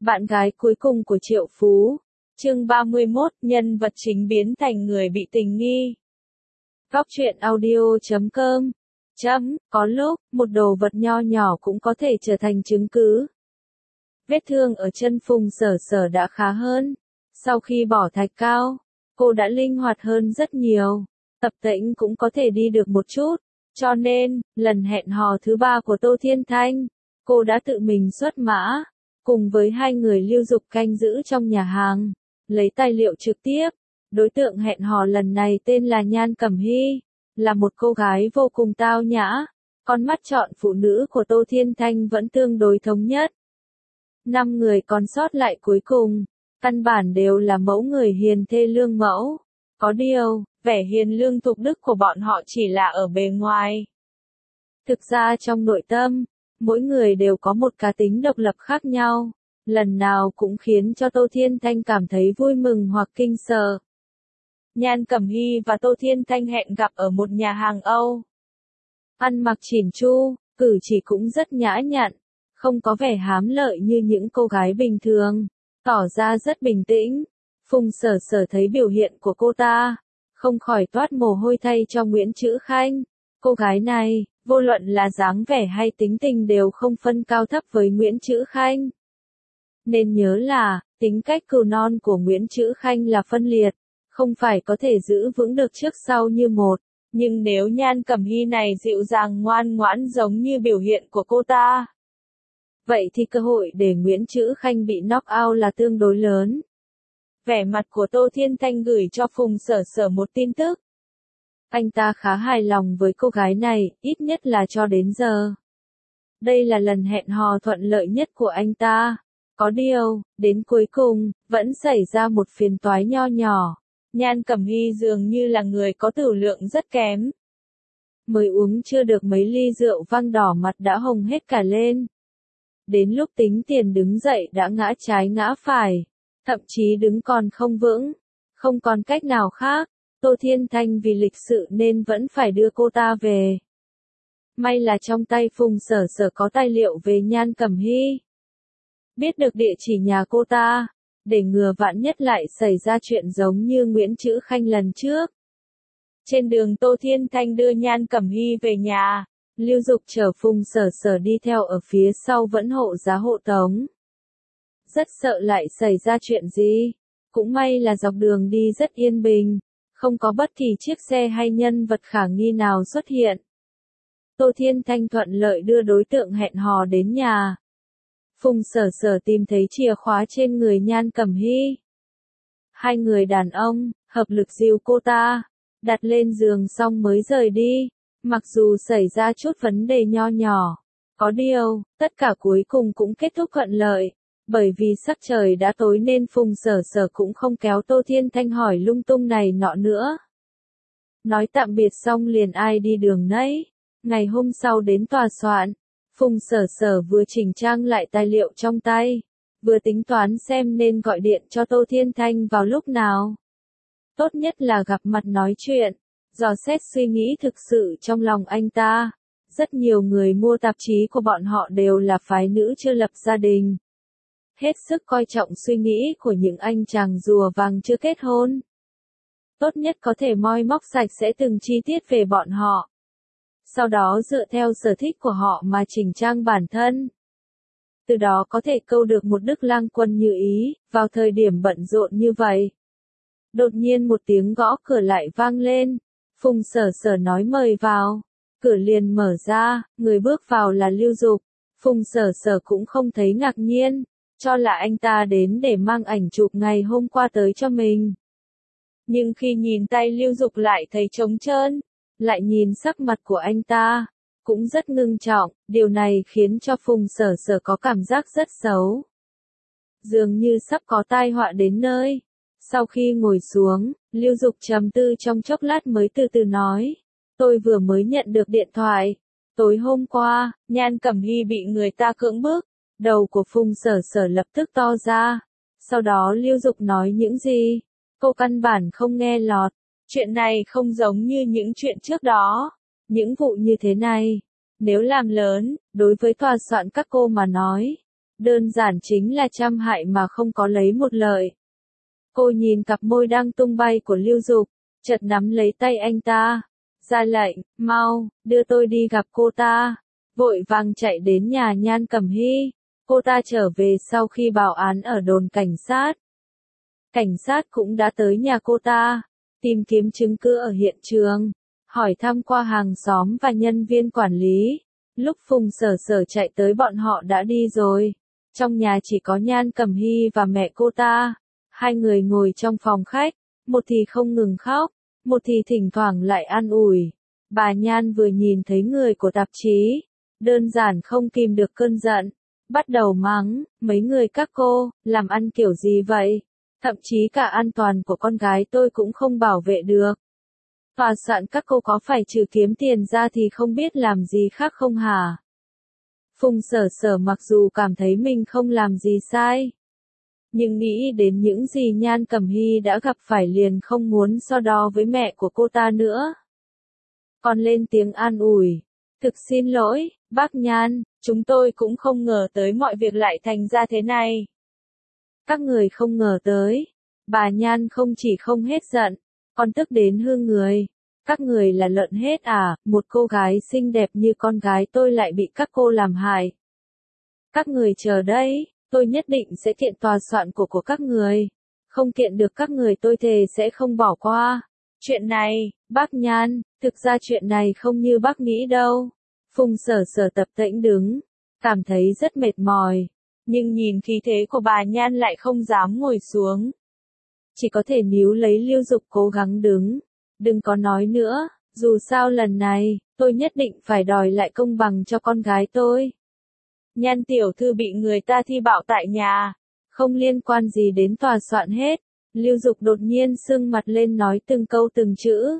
Bạn gái cuối cùng của Triệu Phú. Chương 31, nhân vật chính biến thành người bị tình nghi. Góc truyện audio.com. Có lúc, một đồ vật nho nhỏ cũng có thể trở thành chứng cứ. Vết thương ở chân Phùng Sở Sở đã khá hơn. Sau khi bỏ thạch cao, cô đã linh hoạt hơn rất nhiều. Tập tễnh cũng có thể đi được một chút. Cho nên, lần hẹn hò thứ 3 của Tô Thiên Thanh, cô đã tự mình xuất mã, cùng với hai người lưu dục canh giữ trong nhà hàng, lấy tài liệu trực tiếp. Đối tượng hẹn hò lần này tên là Nhan Cẩm Hy, là một cô gái vô cùng tao nhã. Con mắt chọn phụ nữ của Tô Thiên Thanh vẫn tương đối thống nhất. 5 người còn sót lại cuối cùng, căn bản đều là mẫu người hiền thê lương mẫu. Có điều, vẻ hiền lương thục đức của bọn họ chỉ là ở bề ngoài. Thực ra trong nội tâm, mỗi người đều có một cá tính độc lập khác nhau, lần nào cũng khiến cho Tô Thiên Thanh cảm thấy vui mừng hoặc kinh sợ. Nhan Cẩm Hy và Tô Thiên Thanh hẹn gặp ở một nhà hàng Âu. Ăn mặc chỉn chu, cử chỉ cũng rất nhã nhặn, không có vẻ hám lợi như những cô gái bình thường, tỏ ra rất bình tĩnh. Phùng Sở Sở thấy biểu hiện của cô ta, không khỏi toát mồ hôi thay cho Nguyễn Trữ Khanh. Cô gái này, vô luận là dáng vẻ hay tính tình đều không phân cao thấp với Nguyễn Trữ Khanh. Nên nhớ là, tính cách cừu non của Nguyễn Trữ Khanh là phân liệt, không phải có thể giữ vững được trước sau như một. Nhưng nếu Nhan Cẩm Hy này dịu dàng ngoan ngoãn giống như biểu hiện của cô ta, vậy thì cơ hội để Nguyễn Trữ Khanh bị knock out là tương đối lớn. Vẻ mặt của Tô Thiên Thanh gửi cho Phùng Sở Sở một tin tức. Anh ta khá hài lòng với cô gái này, ít nhất là cho đến giờ. Đây là lần hẹn hò thuận lợi nhất của anh ta. Có điều, đến cuối cùng, vẫn xảy ra một phiền toái nho nhỏ. Nhan Cẩm Hy dường như là người có tửu lượng rất kém. Mới uống chưa được mấy ly rượu vang đỏ mặt đã hồng hết cả lên. Đến lúc tính tiền đứng dậy đã ngã trái ngã phải. Thậm chí đứng còn không vững. Không còn cách nào khác. Tô Thiên Thanh vì lịch sự nên vẫn phải đưa cô ta về. May là trong tay Phùng Sở Sở có tài liệu về Nhan Cẩm Hy. Biết được địa chỉ nhà cô ta, để ngừa vạn nhất lại xảy ra chuyện giống như Nguyễn Trữ Khanh lần trước. Trên đường Tô Thiên Thanh đưa Nhan Cẩm Hy về nhà, Lưu Dục chở Phùng Sở Sở đi theo ở phía sau vẫn hộ giá hộ tống. Rất sợ lại xảy ra chuyện gì. Cũng may là dọc đường đi rất yên bình, không có bất kỳ chiếc xe hay nhân vật khả nghi nào xuất hiện. Tô Thiên Thanh thuận lợi đưa đối tượng hẹn hò đến nhà. Phùng Sở Sở tìm thấy chìa khóa trên người Nhan Cẩm Hy. Hai người đàn ông, hợp lực dìu cô ta, đặt lên giường xong mới rời đi, mặc dù xảy ra chút vấn đề nho nhỏ. Có điều, tất cả cuối cùng cũng kết thúc thuận lợi, bởi vì sắc trời đã tối nên Phùng Sở Sở cũng không kéo Tô Thiên Thanh hỏi lung tung này nọ nữa. Nói tạm biệt xong liền ai đi đường nấy. Ngày hôm sau đến tòa soạn, Phùng Sở Sở vừa chỉnh trang lại tài liệu trong tay, vừa tính toán xem nên gọi điện cho Tô Thiên Thanh vào lúc nào. Tốt nhất là gặp mặt nói chuyện, dò xét suy nghĩ thực sự trong lòng anh ta. Rất nhiều người mua tạp chí của bọn họ đều là phái nữ chưa lập gia đình. Hết sức coi trọng suy nghĩ của những anh chàng rùa vàng chưa kết hôn. Tốt nhất có thể moi móc sạch sẽ từng chi tiết về bọn họ. Sau đó dựa theo sở thích của họ mà chỉnh trang bản thân. Từ đó có thể câu được một đức lang quân như ý, vào thời điểm bận rộn như vậy. Đột nhiên một tiếng gõ cửa lại vang lên. Phùng Sở Sở nói mời vào. Cửa liền mở ra, người bước vào là Lưu Dục. Phùng Sở Sở cũng không thấy ngạc nhiên, cho là anh ta đến để mang ảnh chụp ngày hôm qua tới cho mình. Nhưng khi nhìn tay Lưu Dục lại thấy trống trơn, lại nhìn sắc mặt của anh ta, cũng rất ngưng trọng, điều này khiến cho Phùng Sở Sở có cảm giác rất xấu. Dường như sắp có tai họa đến nơi. Sau khi ngồi xuống, Lưu Dục trầm tư trong chốc lát mới từ từ nói, tôi vừa mới nhận được điện thoại. Tối hôm qua, Nhan Cẩm Hy bị người ta cưỡng bức. Đầu của Phùng Sở Sở lập tức to ra. Sau đó Lưu Dục nói những gì? Cô căn bản không nghe lọt. Chuyện này không giống như những chuyện trước đó. Những vụ như thế này, nếu làm lớn, đối với tòa soạn các cô mà nói, đơn giản chính là trăm hại mà không có lấy một lợi. Cô nhìn cặp môi đang tung bay của Lưu Dục, chợt nắm lấy tay anh ta, ra lệnh, mau, đưa tôi đi gặp cô ta. Vội vàng chạy đến nhà Nhan Cẩm Hy. Cô ta trở về sau khi báo án ở đồn cảnh sát. Cảnh sát cũng đã tới nhà cô ta, tìm kiếm chứng cứ ở hiện trường, hỏi thăm qua hàng xóm và nhân viên quản lý. Lúc Phùng Sở Sở chạy tới bọn họ đã đi rồi. Trong nhà chỉ có Nhan Cẩm Hy và mẹ cô ta. Hai người ngồi trong phòng khách, một thì không ngừng khóc, một thì thỉnh thoảng lại an ủi. Bà Nhan vừa nhìn thấy người của tạp chí, đơn giản không kìm được cơn giận, bắt đầu mắng, mấy người các cô, làm ăn kiểu gì vậy? Thậm chí cả an toàn của con gái tôi cũng không bảo vệ được. Tòa soạn các cô có phải trừ kiếm tiền ra thì không biết làm gì khác không hả? Phùng Sở Sở mặc dù cảm thấy mình không làm gì sai, nhưng nghĩ đến những gì Nhan Cẩm Hy đã gặp phải liền không muốn so đo với mẹ của cô ta nữa. Còn lên tiếng an ủi, thực xin lỗi, bác Nhan, chúng tôi cũng không ngờ tới mọi việc lại thành ra thế này. Các người không ngờ tới, bà Nhan không chỉ không hết giận, còn tức đến hư người. Các người là lợn hết à, một cô gái xinh đẹp như con gái tôi lại bị các cô làm hại. Các người chờ đấy, tôi nhất định sẽ kiện tòa soạn của các người. Không kiện được các người tôi thề sẽ không bỏ qua. Chuyện này, bác Nhan, thực ra chuyện này không như bác nghĩ đâu. Phùng Sở Sở tập tễnh đứng, cảm thấy rất mệt mỏi, nhưng nhìn khí thế của bà Nhan lại không dám ngồi xuống. Chỉ có thể níu lấy Lưu Dục cố gắng đứng. Đừng có nói nữa, dù sao lần này, tôi nhất định phải đòi lại công bằng cho con gái tôi. Nhan tiểu thư bị người ta thi bạo tại nhà, không liên quan gì đến tòa soạn hết. Lưu Dục đột nhiên sưng mặt lên nói từng câu từng chữ.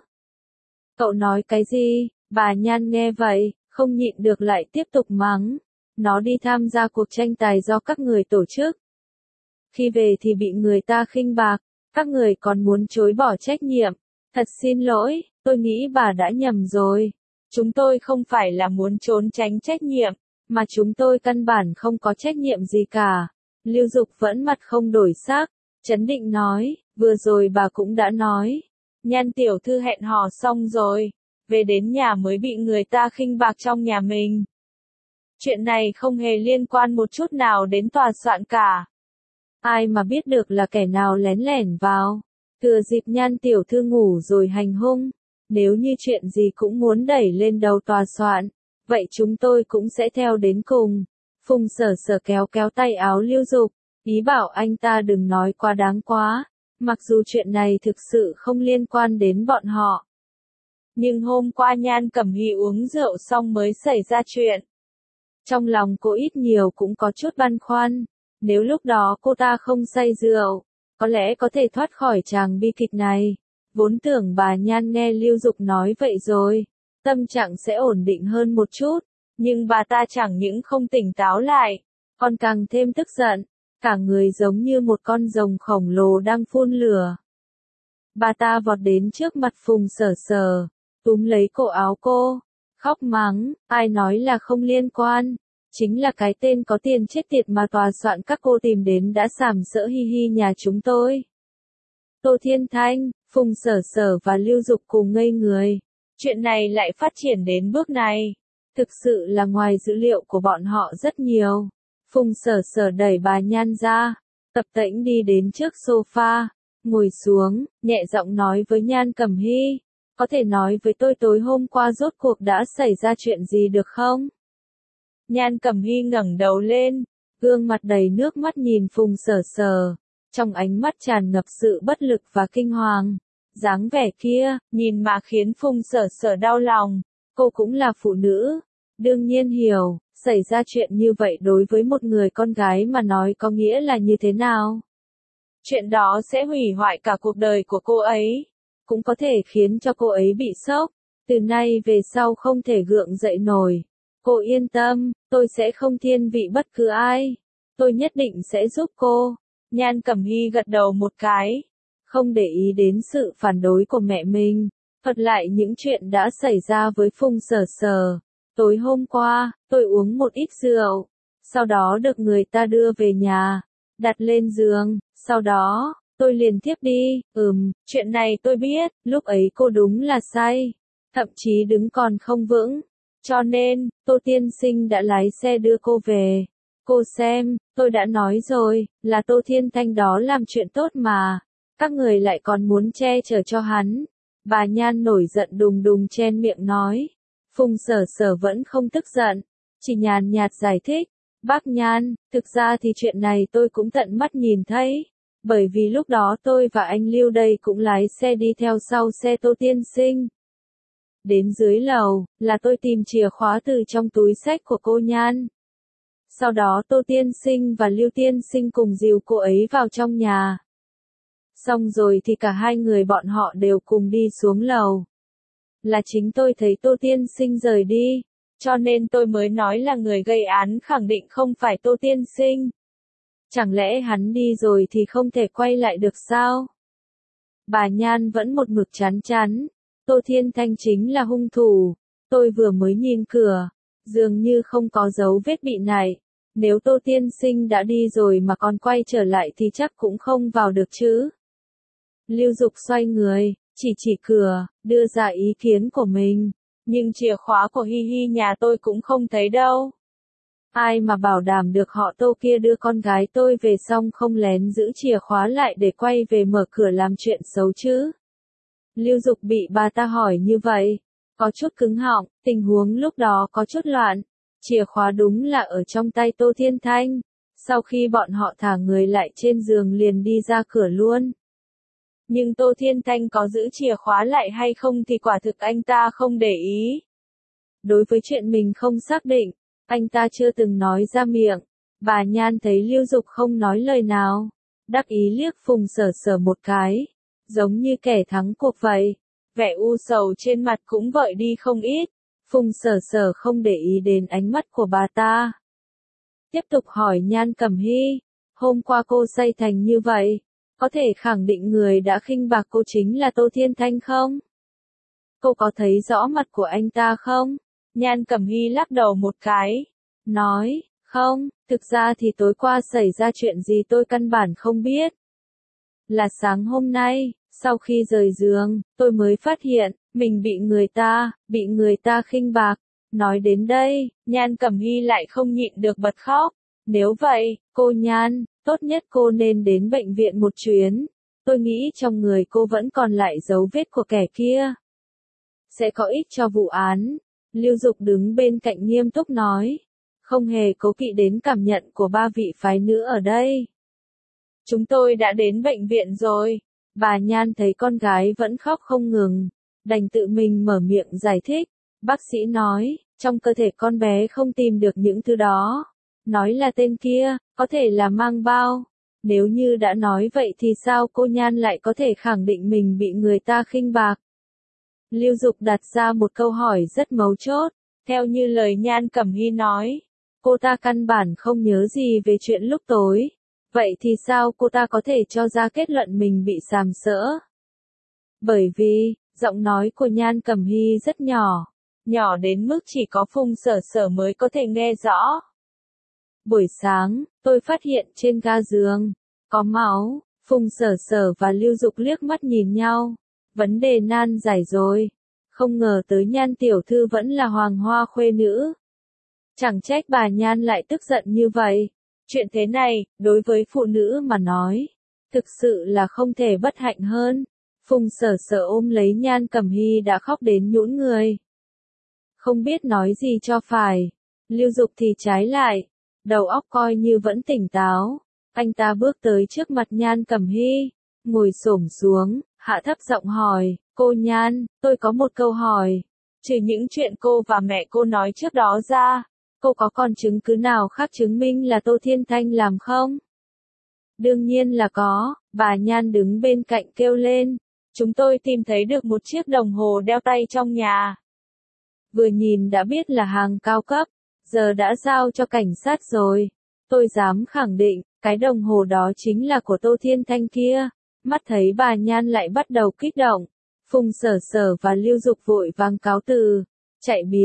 Cậu nói cái gì? Bà Nhan nghe vậy, không nhịn được lại tiếp tục mắng. Nó đi tham gia cuộc tranh tài do các người tổ chức. Khi về thì bị người ta khinh bạc, các người còn muốn chối bỏ trách nhiệm. Thật xin lỗi, tôi nghĩ bà đã nhầm rồi. Chúng tôi không phải là muốn trốn tránh trách nhiệm, mà chúng tôi căn bản không có trách nhiệm gì cả. Lưu Dục vẫn mặt không đổi sắc, trấn định nói, vừa rồi bà cũng đã nói. Nhan tiểu thư hẹn hò xong rồi, về đến nhà mới bị người ta khinh bạc trong nhà mình. Chuyện này không hề liên quan một chút nào đến tòa soạn cả. Ai mà biết được là kẻ nào lén lẻn vào. Thừa dịp Nhan tiểu thư ngủ rồi hành hung, nếu như chuyện gì cũng muốn đẩy lên đầu tòa soạn, vậy chúng tôi cũng sẽ theo đến cùng. Phùng Sở Sở kéo kéo tay áo Lưu Dục, ý bảo anh ta đừng nói quá đáng quá, mặc dù chuyện này thực sự không liên quan đến bọn họ. Nhưng hôm qua Nhan Cẩm Hy uống rượu xong mới xảy ra chuyện. Trong lòng cô ít nhiều cũng có chút băn khoăn, nếu lúc đó cô ta không say rượu, có lẽ có thể thoát khỏi tràng bi kịch này. Vốn tưởng bà Nhan nghe Lưu Dục nói vậy rồi, tâm trạng sẽ ổn định hơn một chút, nhưng bà ta chẳng những không tỉnh táo lại, còn càng thêm tức giận, cả người giống như một con rồng khổng lồ đang phun lửa. Bà ta vọt đến trước mặt Phùng Sở Sở, túm lấy cổ áo cô, khóc mắng, ai nói là không liên quan. Chính là cái tên có tiền chết tiệt mà tòa soạn các cô tìm đến đã sàm sỡ hi hi nhà chúng tôi. Tô Thiên Thanh, Phùng Sở Sở và Lưu Dục cùng ngây người. Chuyện này lại phát triển đến bước này. Thực sự là ngoài dữ liệu của bọn họ rất nhiều. Phùng Sở Sở đẩy bà Nhan ra, tập tễnh đi đến trước sofa, ngồi xuống, nhẹ giọng nói với Nhan Cẩm Hy. Có thể nói với tôi tối hôm qua rốt cuộc đã xảy ra chuyện gì được không? Nhan Cẩm Hy ngẩng đầu lên, gương mặt đầy nước mắt nhìn Phùng Sở Sở, trong ánh mắt tràn ngập sự bất lực và kinh hoàng. Dáng vẻ kia, nhìn mà khiến Phùng Sở Sở đau lòng. Cô cũng là phụ nữ, đương nhiên hiểu, xảy ra chuyện như vậy đối với một người con gái mà nói có nghĩa là như thế nào. Chuyện đó sẽ hủy hoại cả cuộc đời của cô ấy, cũng có thể khiến cho cô ấy bị sốc, từ nay về sau không thể gượng dậy nổi. Cô yên tâm, tôi sẽ không thiên vị bất cứ ai. Tôi nhất định sẽ giúp cô. Nhan Cẩm Hy gật đầu một cái, không để ý đến sự phản đối của mẹ mình, thuật lại những chuyện đã xảy ra với Phùng Sở Sở. Tối hôm qua, tôi uống một ít rượu, sau đó được người ta đưa về nhà, đặt lên giường, sau đó, tôi liền thiếp đi. Chuyện này tôi biết, lúc ấy cô đúng là say, thậm chí đứng còn không vững. Cho nên, Tô tiên sinh đã lái xe đưa cô về. Cô xem, tôi đã nói rồi, là Tô Thiên Thanh đó làm chuyện tốt mà. Các người lại còn muốn che chở cho hắn. Bà Nhan nổi giận đùng đùng chen miệng nói. Phùng Sở Sở vẫn không tức giận, chỉ nhàn nhạt giải thích. Bác Nhan, thực ra thì chuyện này tôi cũng tận mắt nhìn thấy. Bởi vì lúc đó tôi và anh Lưu đây cũng lái xe đi theo sau xe Tô tiên sinh. Đến dưới lầu, là tôi tìm chìa khóa từ trong túi xách của cô Nhan. Sau đó Tô tiên sinh và Lưu tiên sinh cùng dìu cô ấy vào trong nhà. Xong rồi thì cả hai người bọn họ đều cùng đi xuống lầu. Là chính tôi thấy Tô tiên sinh rời đi, cho nên tôi mới nói là người gây án khẳng định không phải Tô tiên sinh. Chẳng lẽ hắn đi rồi thì không thể quay lại được sao? Bà Nhan vẫn một mực chán chán. Tô Thiên Thanh chính là hung thủ. Tôi vừa mới nhìn cửa, dường như không có dấu vết bị nại. Nếu Tô tiên sinh đã đi rồi mà còn quay trở lại thì chắc cũng không vào được chứ. Lưu Dục xoay người, chỉ cửa, đưa ra ý kiến của mình. Nhưng chìa khóa của Hi Hi nhà tôi cũng không thấy đâu. Ai mà bảo đảm được họ Tô kia đưa con gái tôi về xong không lén giữ chìa khóa lại để quay về mở cửa làm chuyện xấu chứ. Lưu Dục bị bà ta hỏi như vậy, có chút cứng họng, tình huống lúc đó có chút loạn. Chìa khóa đúng là ở trong tay Tô Thiên Thanh. Sau khi bọn họ thả người lại trên giường liền đi ra cửa luôn. Nhưng Tô Thiên Thanh có giữ chìa khóa lại hay không thì quả thực anh ta không để ý. Đối với chuyện mình không xác định, anh ta chưa từng nói ra miệng. Bà Nhan thấy Lưu Dục không nói lời nào, đắc ý liếc Phùng Sở Sở một cái, giống như kẻ thắng cuộc vậy. Vẻ u sầu trên mặt cũng vợi đi không ít. Phùng Sở Sở không để ý đến ánh mắt của bà ta. Tiếp tục hỏi Nhan Cẩm Hy, hôm qua cô say thành như vậy, có thể khẳng định người đã khinh bạc cô chính là Tô Thiên Thanh không? Cô có thấy rõ mặt của anh ta không? Nhan Cẩm Hy lắc đầu một cái, nói, không, thực ra thì tối qua xảy ra chuyện gì tôi căn bản không biết. Là sáng hôm nay, sau khi rời giường, tôi mới phát hiện, mình bị người ta khinh bạc. Nói đến đây, Nhan Cẩm Hy lại không nhịn được bật khóc. Nếu vậy, cô Nhan, tốt nhất cô nên đến bệnh viện một chuyến. Tôi nghĩ trong người cô vẫn còn lại dấu vết của kẻ kia. Sẽ có ích cho vụ án. Lưu Dục đứng bên cạnh nghiêm túc nói. Không hề cố kỵ đến cảm nhận của ba vị phái nữ ở đây. Chúng tôi đã đến bệnh viện rồi. Bà Nhan thấy con gái vẫn khóc không ngừng, đành tự mình mở miệng giải thích. Bác sĩ nói, trong cơ thể con bé không tìm được những thứ đó. Nói là tên kia, có thể là mang bao. Nếu như đã nói vậy thì sao cô Nhan lại có thể khẳng định mình bị người ta khinh bạc? Lưu Dục đặt ra một câu hỏi rất mấu chốt. Theo như lời Nhan Cẩm Hy nói, cô ta căn bản không nhớ gì về chuyện lúc tối. Vậy thì sao cô ta có thể cho ra kết luận mình bị sàm sỡ? Bởi vì, giọng nói của Nhan Cẩm Hy rất nhỏ. Nhỏ đến mức chỉ có Phùng Sở Sở mới có thể nghe rõ. Buổi sáng, tôi phát hiện trên ga giường, có máu. Phùng Sở Sở và Lưu Dục liếc mắt nhìn nhau. Vấn đề nan giải rồi. Không ngờ tới Nhan tiểu thư vẫn là hoàng hoa khuê nữ. Chẳng trách bà Nhan lại tức giận như vậy. Chuyện thế này, đối với phụ nữ mà nói, thực sự là không thể bất hạnh hơn. Phùng Sở Sở ôm lấy Nhan Cẩm Hy đã khóc đến nhũn người. Không biết nói gì cho phải. Lưu Dục thì trái lại, đầu óc coi như vẫn tỉnh táo. Anh ta bước tới trước mặt Nhan Cẩm Hy, ngồi xổm xuống, hạ thấp giọng hỏi, cô Nhan, tôi có một câu hỏi. Trừ những chuyện cô và mẹ cô nói trước đó ra, cô có còn chứng cứ nào khác chứng minh là Tô Thiên Thanh làm không? Đương nhiên là có, bà Nhan đứng bên cạnh kêu lên. Chúng tôi tìm thấy được một chiếc đồng hồ đeo tay trong nhà. Vừa nhìn đã biết là hàng cao cấp, giờ đã giao cho cảnh sát rồi. Tôi dám khẳng định, cái đồng hồ đó chính là của Tô Thiên Thanh kia. Mắt thấy bà Nhan lại bắt đầu kích động. Phùng Sở Sở và Lưu Dục vội vàng cáo từ, chạy biến.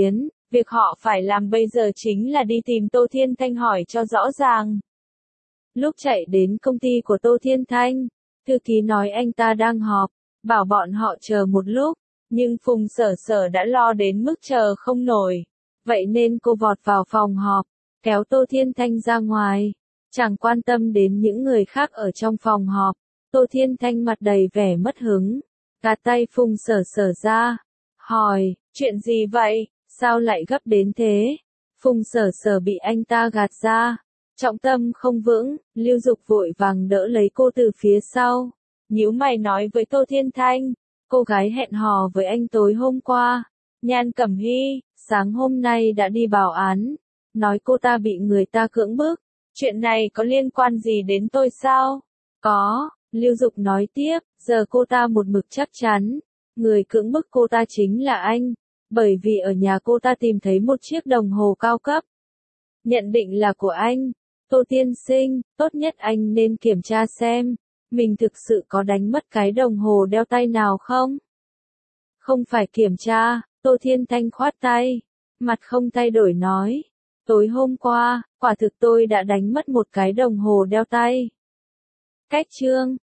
Việc họ phải làm bây giờ chính là đi tìm Tô Thiên Thanh hỏi cho rõ ràng. Lúc chạy đến công ty của Tô Thiên Thanh, thư ký nói anh ta đang họp, bảo bọn họ chờ một lúc, nhưng Phùng Sở Sở đã lo đến mức chờ không nổi. Vậy nên cô vọt vào phòng họp, kéo Tô Thiên Thanh ra ngoài, chẳng quan tâm đến những người khác ở trong phòng họp. Tô Thiên Thanh mặt đầy vẻ mất hứng, gạt tay Phùng Sở Sở ra, hỏi, chuyện gì vậy, sao lại gấp đến thế? Phùng Sở Sở bị anh ta gạt ra, trọng tâm không vững, Lưu Dục vội vàng đỡ lấy cô từ phía sau, nhíu mày nói với Tô Thiên Thanh, cô gái hẹn hò với anh tối hôm qua, Nhan Cẩm Hy, sáng hôm nay đã đi báo án, nói cô ta bị người ta cưỡng bức, chuyện này có liên quan gì đến tôi sao? Có, Lưu Dục nói tiếp, giờ cô ta một mực chắc chắn, người cưỡng bức cô ta chính là anh, bởi vì ở nhà cô ta tìm thấy một chiếc đồng hồ cao cấp. Nhận định là của anh. Tô tiên sinh, tốt nhất anh nên kiểm tra xem, mình thực sự có đánh mất cái đồng hồ đeo tay nào không? Không phải kiểm tra, Tô Thiên Thanh khoát tay, mặt không thay đổi nói. Tối hôm qua, quả thực tôi đã đánh mất một cái đồng hồ đeo tay. Cách chương